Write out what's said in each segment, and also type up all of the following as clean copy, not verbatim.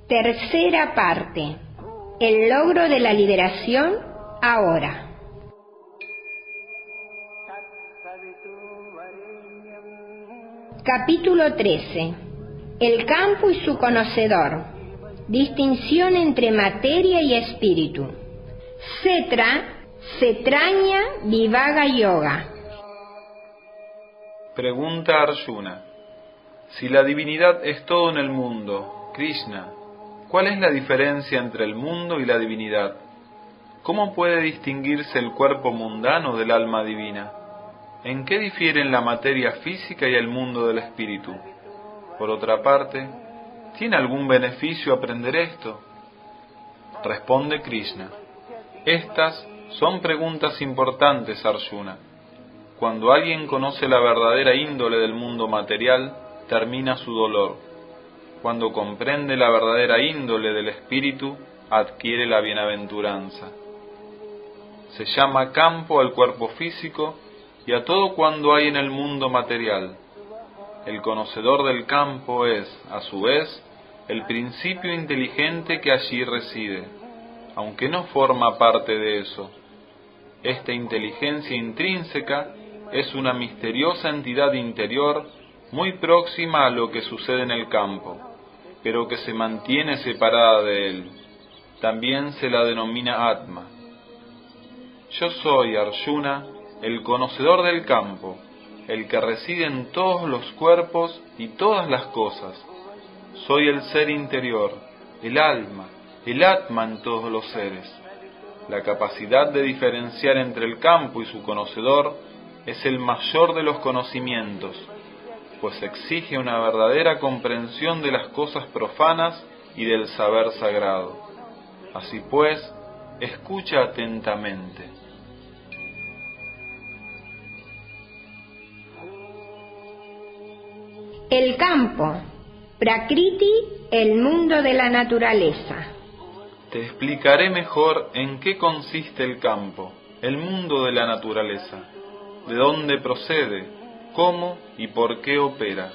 Tercera parte. El logro de la liberación ahora. Capítulo 13. El campo y su conocedor. Distinción entre materia y espíritu. Cetraña Vivaga Yoga. Pregunta Arjuna. Si la divinidad es todo en el mundo, Krishna, ¿cuál es la diferencia entre el mundo y la divinidad? ¿Cómo puede distinguirse el cuerpo mundano del alma divina? ¿En qué difieren la materia física y el mundo del espíritu? Por otra parte, ¿tiene algún beneficio aprender esto? Responde Krishna. Estas son preguntas importantes, Arjuna. Cuando alguien conoce la verdadera índole del mundo material, termina su dolor. Cuando comprende la verdadera índole del espíritu, adquiere la bienaventuranza. Se llama campo al cuerpo físico y a todo cuanto hay en el mundo material. El conocedor del campo es, a su vez, el principio inteligente que allí reside, aunque no forma parte de eso. Esta inteligencia intrínseca es una misteriosa entidad interior muy próxima a lo que sucede en el campo, pero que se mantiene separada de él. También se la denomina Atma. Yo soy, Arjuna, el conocedor del campo, el que reside en todos los cuerpos y todas las cosas. Soy el ser interior, el alma, el Atma en todos los seres. La capacidad de diferenciar entre el campo y su conocedor es el mayor de los conocimientos, pues exige una verdadera comprensión de las cosas profanas y del saber sagrado. Así pues, escucha atentamente. El campo. Prakriti, el mundo de la naturaleza. Te explicaré mejor en qué consiste el campo, el mundo de la naturaleza, de dónde procede, cómo y por qué opera.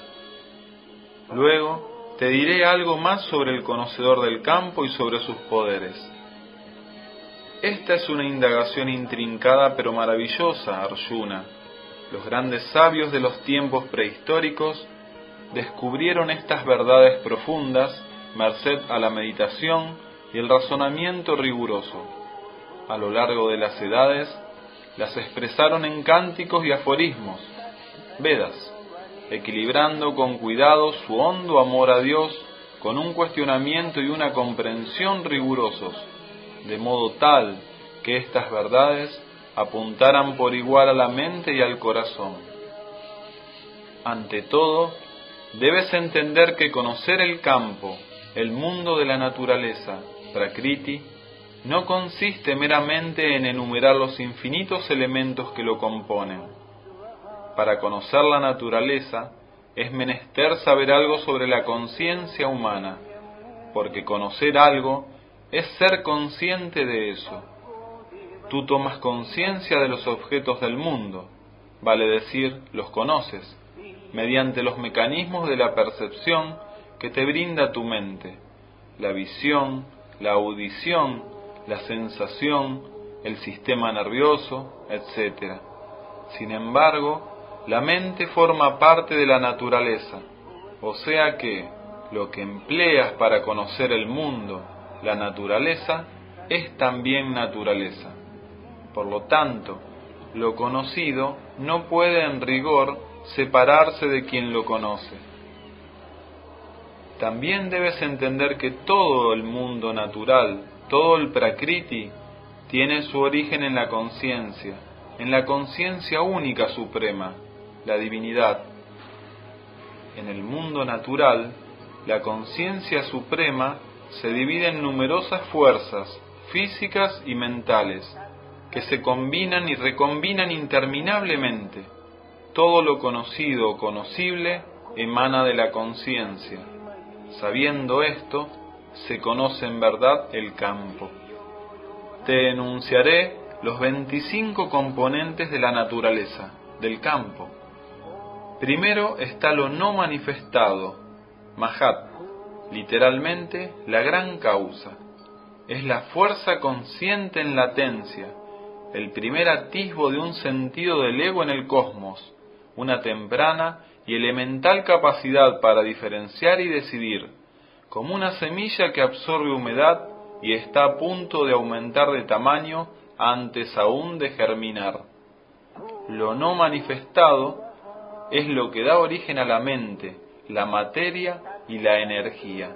Luego te diré algo más sobre el conocedor del campo y sobre sus poderes. Esta es una indagación intrincada pero maravillosa, Arjuna. Los grandes sabios de los tiempos prehistóricos descubrieron estas verdades profundas merced a la meditación y el razonamiento riguroso. A lo largo de las edades, las expresaron en cánticos y aforismos, Vedas, equilibrando con cuidado su hondo amor a Dios con un cuestionamiento y una comprensión rigurosos, de modo tal que estas verdades apuntaran por igual a la mente y al corazón. Ante todo, debes entender que conocer el campo, el mundo de la naturaleza, Prakriti, no consiste meramente en enumerar los infinitos elementos que lo componen. Para conocer la naturaleza, es menester saber algo sobre la conciencia humana, porque conocer algo es ser consciente de eso. Tú tomas conciencia de los objetos del mundo, vale decir, los conoces, mediante los mecanismos de la percepción que te brinda tu mente, la visión, la audición, la sensación, el sistema nervioso, etc. Sin embargo, la mente forma parte de la naturaleza, o sea que lo que empleas para conocer el mundo, la naturaleza, es también naturaleza. Por lo tanto, lo conocido no puede en rigor separarse de quien lo conoce. También debes entender que todo el mundo natural, todo el Prakriti, tiene su origen en la conciencia única suprema, la divinidad. En el mundo natural, la conciencia suprema se divide en numerosas fuerzas físicas y mentales, que se combinan y recombinan interminablemente. Todo lo conocido o conocible emana de la conciencia. Sabiendo esto, se conoce en verdad el campo. Te enunciaré los 25 componentes de la naturaleza, del campo. Primero está lo no manifestado, Mahat, literalmente la gran causa. Es la fuerza consciente en latencia, el primer atisbo de un sentido del ego en el cosmos, una temprana y elemental capacidad para diferenciar y decidir, como una semilla que absorbe humedad y está a punto de aumentar de tamaño antes aún de germinar. Lo no manifestado es lo que da origen a la mente, la materia y la energía.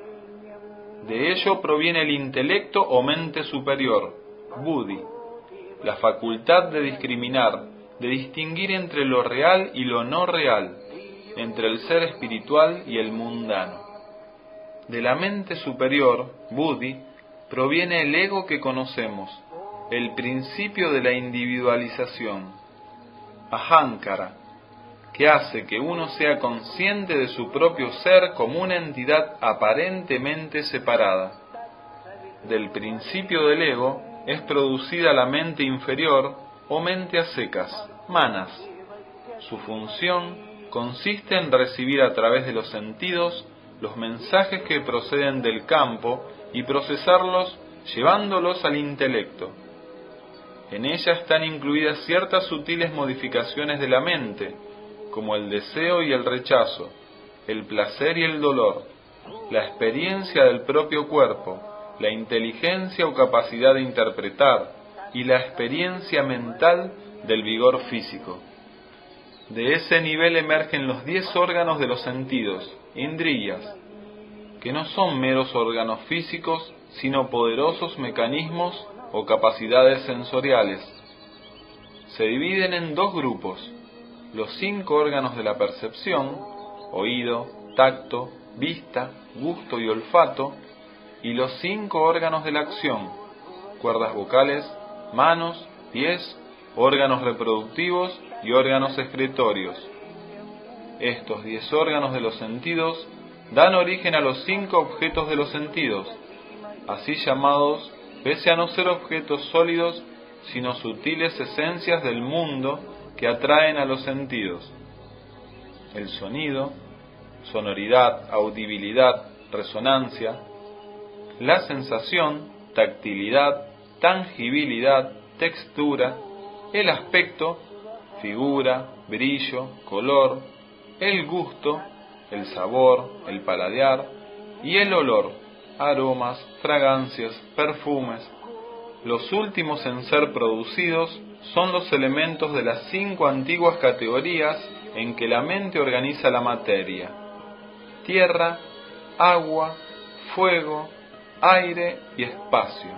De ello proviene el intelecto o mente superior, buddhi, la facultad de discriminar, de distinguir entre lo real y lo no real, entre el ser espiritual y el mundano. De la mente superior, buddhi, proviene el ego que conocemos, el principio de la individualización, ahankara, que hace que uno sea consciente de su propio ser como una entidad aparentemente separada. Del principio del ego es producida la mente inferior o mente a secas, manas. Su función consiste en recibir a través de los sentidos los mensajes que proceden del campo y procesarlos llevándolos al intelecto. En ella están incluidas ciertas sutiles modificaciones de la mente, como el deseo y el rechazo, el placer y el dolor, la experiencia del propio cuerpo, la inteligencia o capacidad de interpretar y la experiencia mental del vigor físico. De ese nivel emergen los 10 órganos de los sentidos, indriyas, que no son meros órganos físicos, sino poderosos mecanismos o capacidades sensoriales. Se dividen en 2 grupos: los 5 órganos de la percepción, oído, tacto, vista, gusto y olfato, y los 5 órganos de la acción, cuerdas vocales, manos, pies, órganos reproductivos y órganos excretorios. Estos 10 órganos de los sentidos dan origen a los 5 objetos de los sentidos, así llamados pese a no ser objetos sólidos, sino sutiles esencias del mundo que atraen a los sentidos: el sonido, sonoridad, audibilidad, resonancia; la sensación, tactilidad, tangibilidad, textura; el aspecto, figura, brillo, color; el gusto, el sabor, el paladar; y el olor, aromas, fragancias, perfumes. Los últimos en ser producidos son los elementos de las 5 antiguas categorías en que la mente organiza la materia: tierra, agua, fuego, aire y espacio.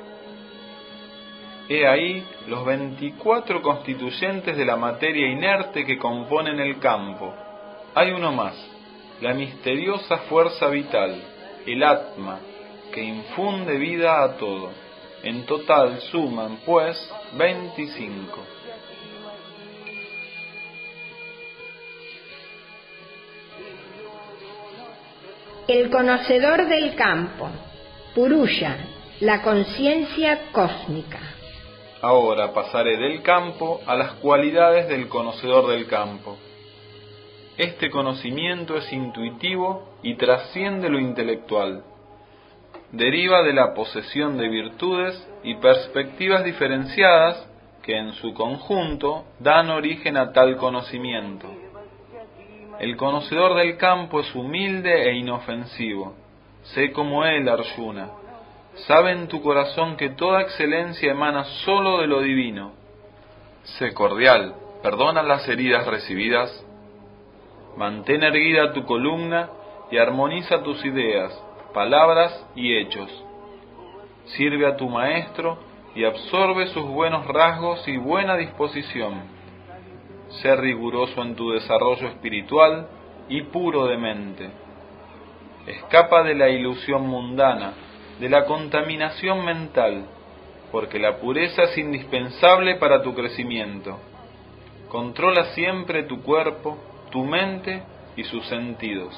He ahí los 24 constituyentes de la materia inerte que componen el campo. Hay uno más, la misteriosa fuerza vital, el Atma, que infunde vida a todo. En total suman, pues, 25. El conocedor del campo, Purusha, la conciencia cósmica. Ahora pasaré del campo a las cualidades del conocedor del campo. Este conocimiento es intuitivo y trasciende lo intelectual. Deriva de la posesión de virtudes y perspectivas diferenciadas que en su conjunto dan origen a tal conocimiento. El conocedor del campo es humilde e inofensivo. Sé como él, Arjuna. Sabe en tu corazón que toda excelencia emana solo de lo divino. Sé cordial, perdona las heridas recibidas. Mantén erguida tu columna y armoniza tus ideas, palabras y hechos. Sirve a tu maestro y absorbe sus buenos rasgos y buena disposición. Sé riguroso en tu desarrollo espiritual y puro de mente. Escapa de la ilusión mundana, de la contaminación mental, porque la pureza es indispensable para tu crecimiento. Controla siempre tu cuerpo, tu mente y sus sentidos.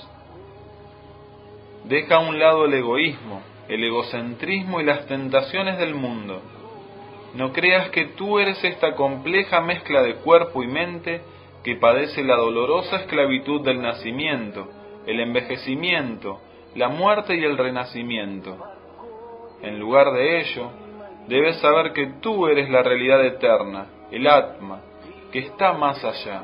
Deja a un lado el egoísmo, el egocentrismo y las tentaciones del mundo. No creas que tú eres esta compleja mezcla de cuerpo y mente que padece la dolorosa esclavitud del nacimiento, el envejecimiento, la muerte y el renacimiento. En lugar de ello, debes saber que tú eres la realidad eterna, el Atma, que está más allá.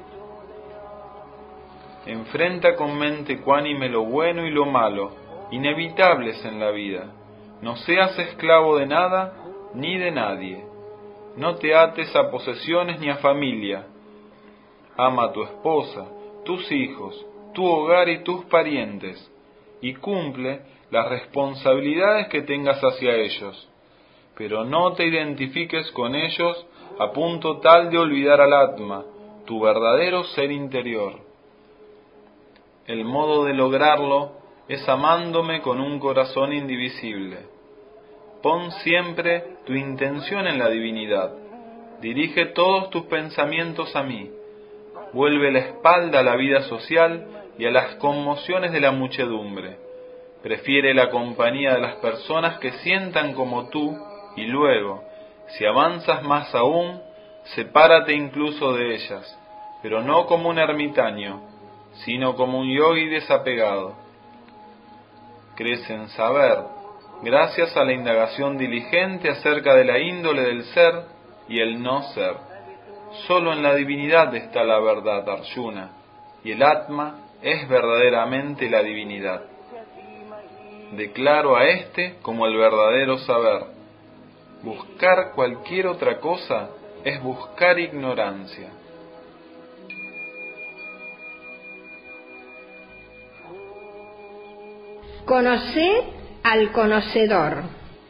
Enfrenta con mente ecuánime lo bueno y lo malo, inevitables en la vida. No seas esclavo de nada ni de nadie. No te ates a posesiones ni a familia. Ama a tu esposa, tus hijos, tu hogar y tus parientes, y cumple las responsabilidades que tengas hacia ellos. Pero no te identifiques con ellos a punto tal de olvidar al Atma, tu verdadero ser interior. El modo de lograrlo es amándome con un corazón indivisible. Pon siempre tu intención en la divinidad. Dirige todos tus pensamientos a mí. Vuelve la espalda a la vida social y a las conmociones de la muchedumbre. Prefiere la compañía de las personas que sientan como tú y luego, si avanzas más aún, sepárate incluso de ellas, pero no como un ermitaño, sino como un yogi desapegado. Crece en saber, gracias a la indagación diligente acerca de la índole del ser y el no ser. Solo en la divinidad está la verdad, Arjuna, y el Atma es verdaderamente la divinidad. Declaro a éste como el verdadero saber. Buscar cualquier otra cosa es buscar ignorancia. Conocer al conocedor.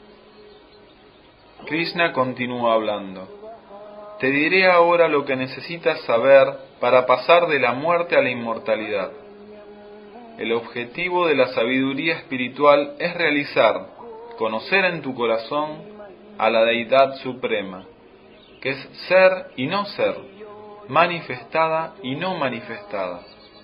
Krishna continúa hablando. Te diré ahora lo que necesitas saber para pasar de la muerte a la inmortalidad. El objetivo de la sabiduría espiritual es realizar, conocer en tu corazón a la Deidad Suprema, que es ser y no ser, manifestada y no manifestada.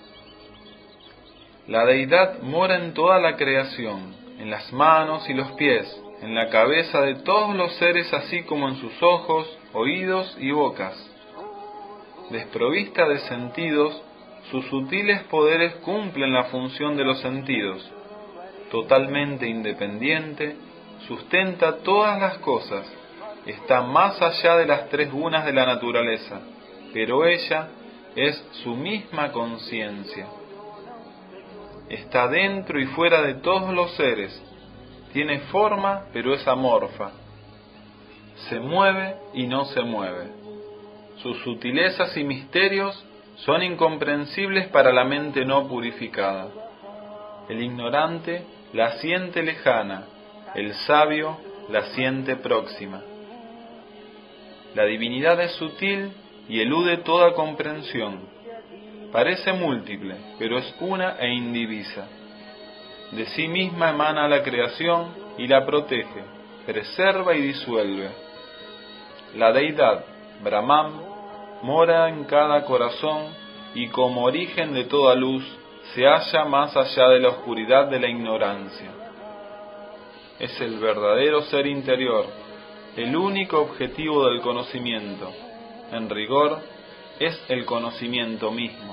La Deidad mora en toda la creación, en las manos y los pies, en la cabeza de todos los seres, así como en sus ojos, oídos y bocas. Desprovista de sentidos, sus sutiles poderes cumplen la función de los sentidos. Totalmente independiente, sustenta todas las cosas, está más allá de las tres gunas de la naturaleza, pero ella es su misma conciencia. Está dentro y fuera de todos los seres, tiene forma pero es amorfa, se mueve y no se mueve. Sus sutilezas y misterios son incomprensibles para la mente no purificada. El ignorante la siente lejana, el sabio la siente próxima. La divinidad es sutil y elude toda comprensión. Parece múltiple, pero es una e indivisa. De sí misma emana la creación y la protege, preserva y disuelve. La deidad, Brahman, mora en cada corazón y como origen de toda luz se halla más allá de la oscuridad de la ignorancia. Es el verdadero ser interior, el único objetivo del conocimiento. En rigor, es el conocimiento mismo.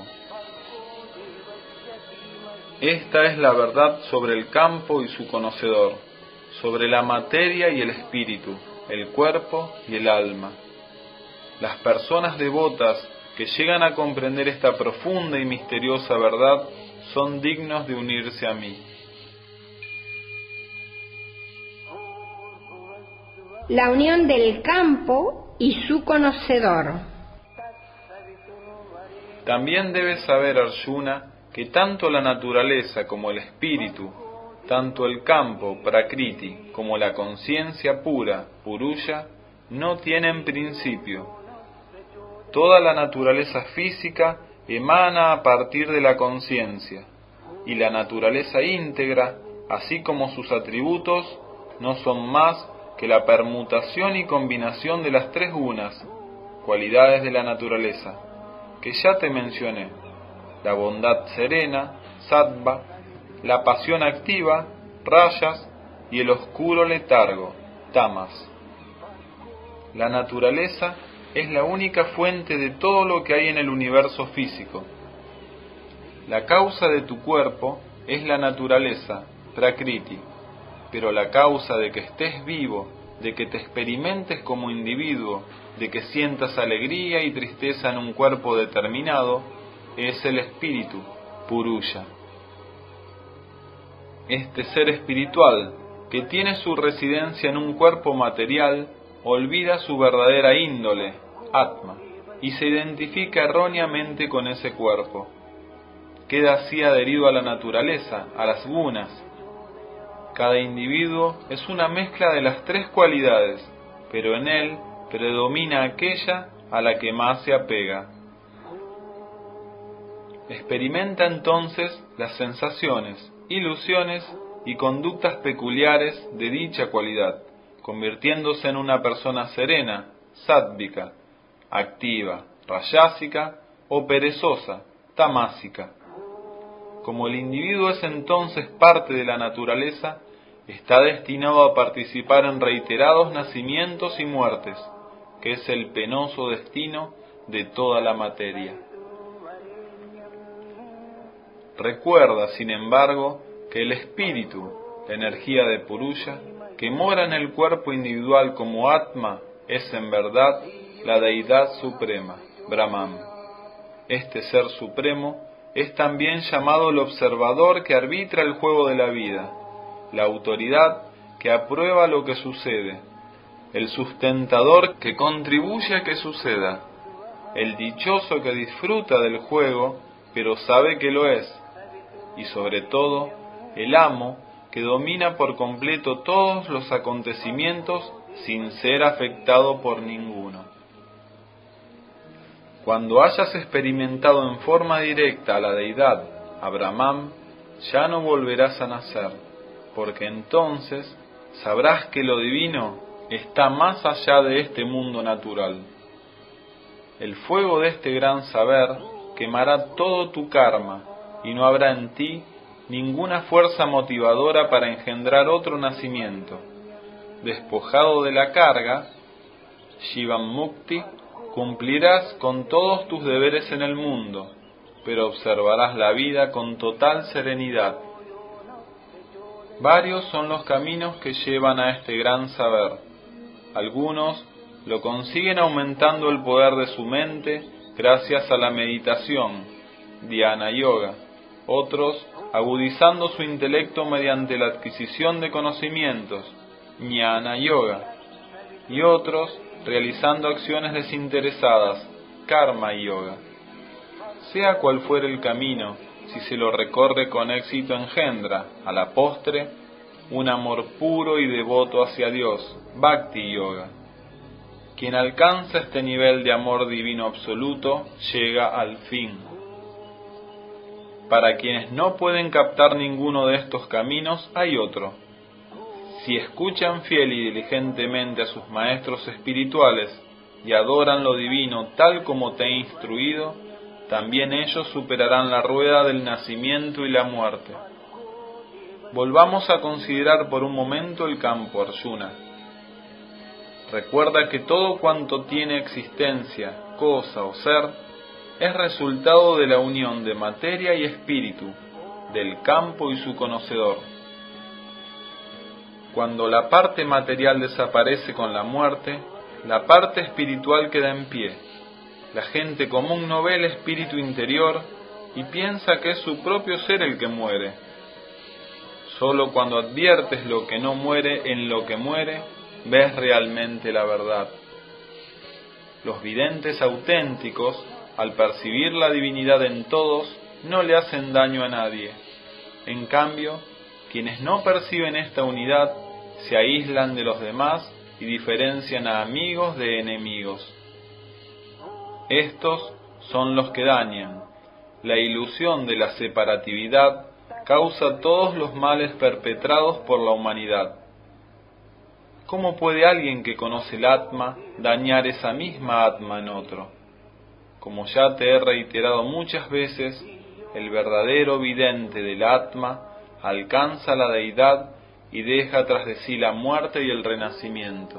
Esta es la verdad sobre el campo y su conocedor, sobre la materia y el espíritu, el cuerpo y el alma. Las personas devotas que llegan a comprender esta profunda y misteriosa verdad son dignos de unirse a mí. La unión del campo y su conocedor. También debes saber, Arjuna, que tanto la naturaleza como el espíritu, tanto el campo, Prakriti, como la conciencia pura, Puruya, no tienen principio. Toda la naturaleza física emana a partir de la conciencia, y la naturaleza íntegra, así como sus atributos, no son más que la permutación y combinación de las tres gunas, cualidades de la naturaleza, que ya te mencioné: la bondad serena, sattva, la pasión activa, rayas, y el oscuro letargo, tamas. La naturaleza es la única fuente de todo lo que hay en el universo físico. La causa de tu cuerpo es la naturaleza, Prakriti, pero la causa de que estés vivo, de que te experimentes como individuo, de que sientas alegría y tristeza en un cuerpo determinado, es el espíritu, Purusha. Este ser espiritual, que tiene su residencia en un cuerpo material, olvida su verdadera índole, Atma, y se identifica erróneamente con ese cuerpo. Queda así adherido a la naturaleza, a las gunas. Cada individuo es una mezcla de las tres cualidades, pero en él predomina aquella a la que más se apega. Experimenta entonces las sensaciones, ilusiones y conductas peculiares de dicha cualidad, convirtiéndose en una persona serena, sátvica, activa, rayásica o perezosa, tamásica. Como el individuo es entonces parte de la naturaleza, está destinado a participar en reiterados nacimientos y muertes, que es el penoso destino de toda la materia. Recuerda, sin embargo, que el espíritu, la energía de Purusha, que mora en el cuerpo individual como Atma, es en verdad la deidad suprema, Brahman. Este ser supremo es también llamado el observador que arbitra el juego de la vida, la autoridad que aprueba lo que sucede, el sustentador que contribuye a que suceda, el dichoso que disfruta del juego, pero sabe que lo es, y sobre todo, el amo que domina por completo todos los acontecimientos sin ser afectado por ninguno. Cuando hayas experimentado en forma directa a la deidad, a Brahman, ya no volverás a nacer, porque entonces sabrás que lo divino está más allá de este mundo natural. El fuego de este gran saber quemará todo tu karma y no habrá en ti ninguna fuerza motivadora para engendrar otro nacimiento. Despojado de la carga, Shivam Mukti, cumplirás con todos tus deberes en el mundo, pero observarás la vida con total serenidad. Varios son los caminos que llevan a este gran saber. Algunos lo consiguen aumentando el poder de su mente gracias a la meditación, Dhyana Yoga. Otros agudizando su intelecto mediante la adquisición de conocimientos, Jnana Yoga. Y otros realizando acciones desinteresadas, Karma Yoga. Sea cual fuere el camino, si se lo recorre con éxito engendra, a la postre, un amor puro y devoto hacia Dios, Bhakti Yoga. Quien alcanza este nivel de amor divino absoluto, llega al fin. Para quienes no pueden captar ninguno de estos caminos, hay otro. Si escuchan fiel y diligentemente a sus maestros espirituales y adoran lo divino tal como te he instruido, también ellos superarán la rueda del nacimiento y la muerte. Volvamos a considerar por un momento el campo, Arjuna. Recuerda que todo cuanto tiene existencia, cosa o ser, es resultado de la unión de materia y espíritu, del campo y su conocedor. Cuando la parte material desaparece con la muerte, la parte espiritual queda en pie. La gente común no ve el espíritu interior y piensa que es su propio ser el que muere. Solo cuando adviertes lo que no muere en lo que muere, ves realmente la verdad. Los videntes auténticos, al percibir la divinidad en todos, no le hacen daño a nadie. En cambio, quienes no perciben esta unidad, se aíslan de los demás y diferencian a amigos de enemigos. Estos son los que dañan. La ilusión de la separatividad causa todos los males perpetrados por la humanidad. ¿Cómo puede alguien que conoce el Atma dañar esa misma Atma en otro? Como ya te he reiterado muchas veces, el verdadero vidente del Atma alcanza la deidad y deja tras de sí la muerte y el renacimiento.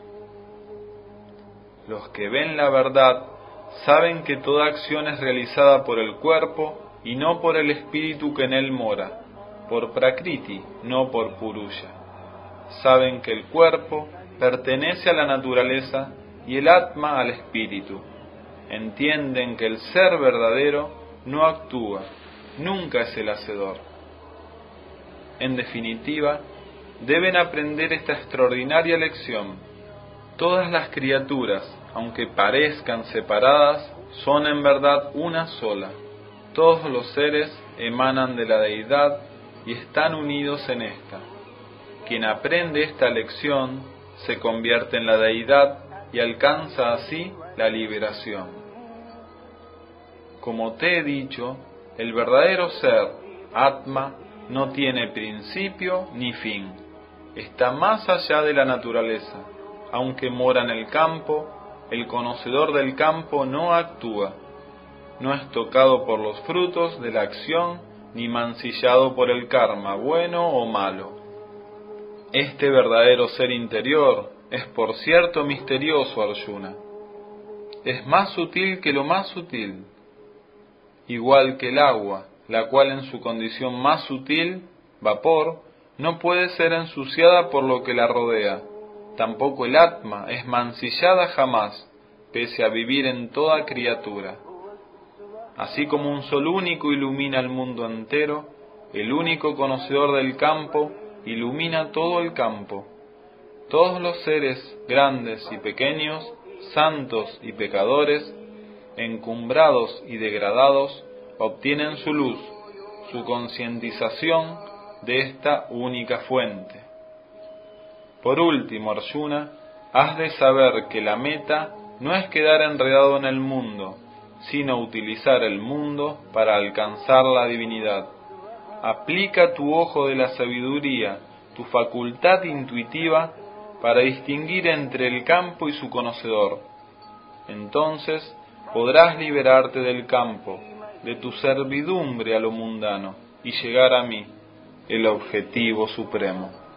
Los que ven la verdad saben que toda acción es realizada por el cuerpo y no por el espíritu que en él mora, por Prakriti, no por Purusha. Saben que el cuerpo pertenece a la naturaleza y el Atma al espíritu. Entienden que el ser verdadero no actúa, nunca es el hacedor. En definitiva, deben aprender esta extraordinaria lección. Todas las criaturas, aunque parezcan separadas, son en verdad una sola. Todos los seres emanan de la deidad y están unidos en esta. Quien aprende esta lección se convierte en la deidad y alcanza así la liberación. Como te he dicho, el verdadero ser, Atma, no tiene principio ni fin. Está más allá de la naturaleza. Aunque mora en el campo, el conocedor del campo no actúa. No es tocado por los frutos de la acción, ni mancillado por el karma, bueno o malo. Este verdadero ser interior es por cierto misterioso, Arjuna. Es más sutil que lo más sutil, igual que el agua, la cual en su condición más sutil, vapor, no puede ser ensuciada por lo que la rodea. Tampoco el Atma es mancillada jamás, pese a vivir en toda criatura. Así como un sol único ilumina el mundo entero, el único conocedor del campo ilumina todo el campo. Todos los seres, grandes y pequeños, santos y pecadores, encumbrados y degradados, obtienen su luz, su concientización de esta única fuente. Por último, Arjuna, has de saber que la meta no es quedar enredado en el mundo, sino utilizar el mundo para alcanzar la divinidad. Aplica tu ojo de la sabiduría, tu facultad intuitiva, para distinguir entre el campo y su conocedor. Entonces podrás liberarte del campo, de tu servidumbre a lo mundano, y llegar a mí, el objetivo supremo.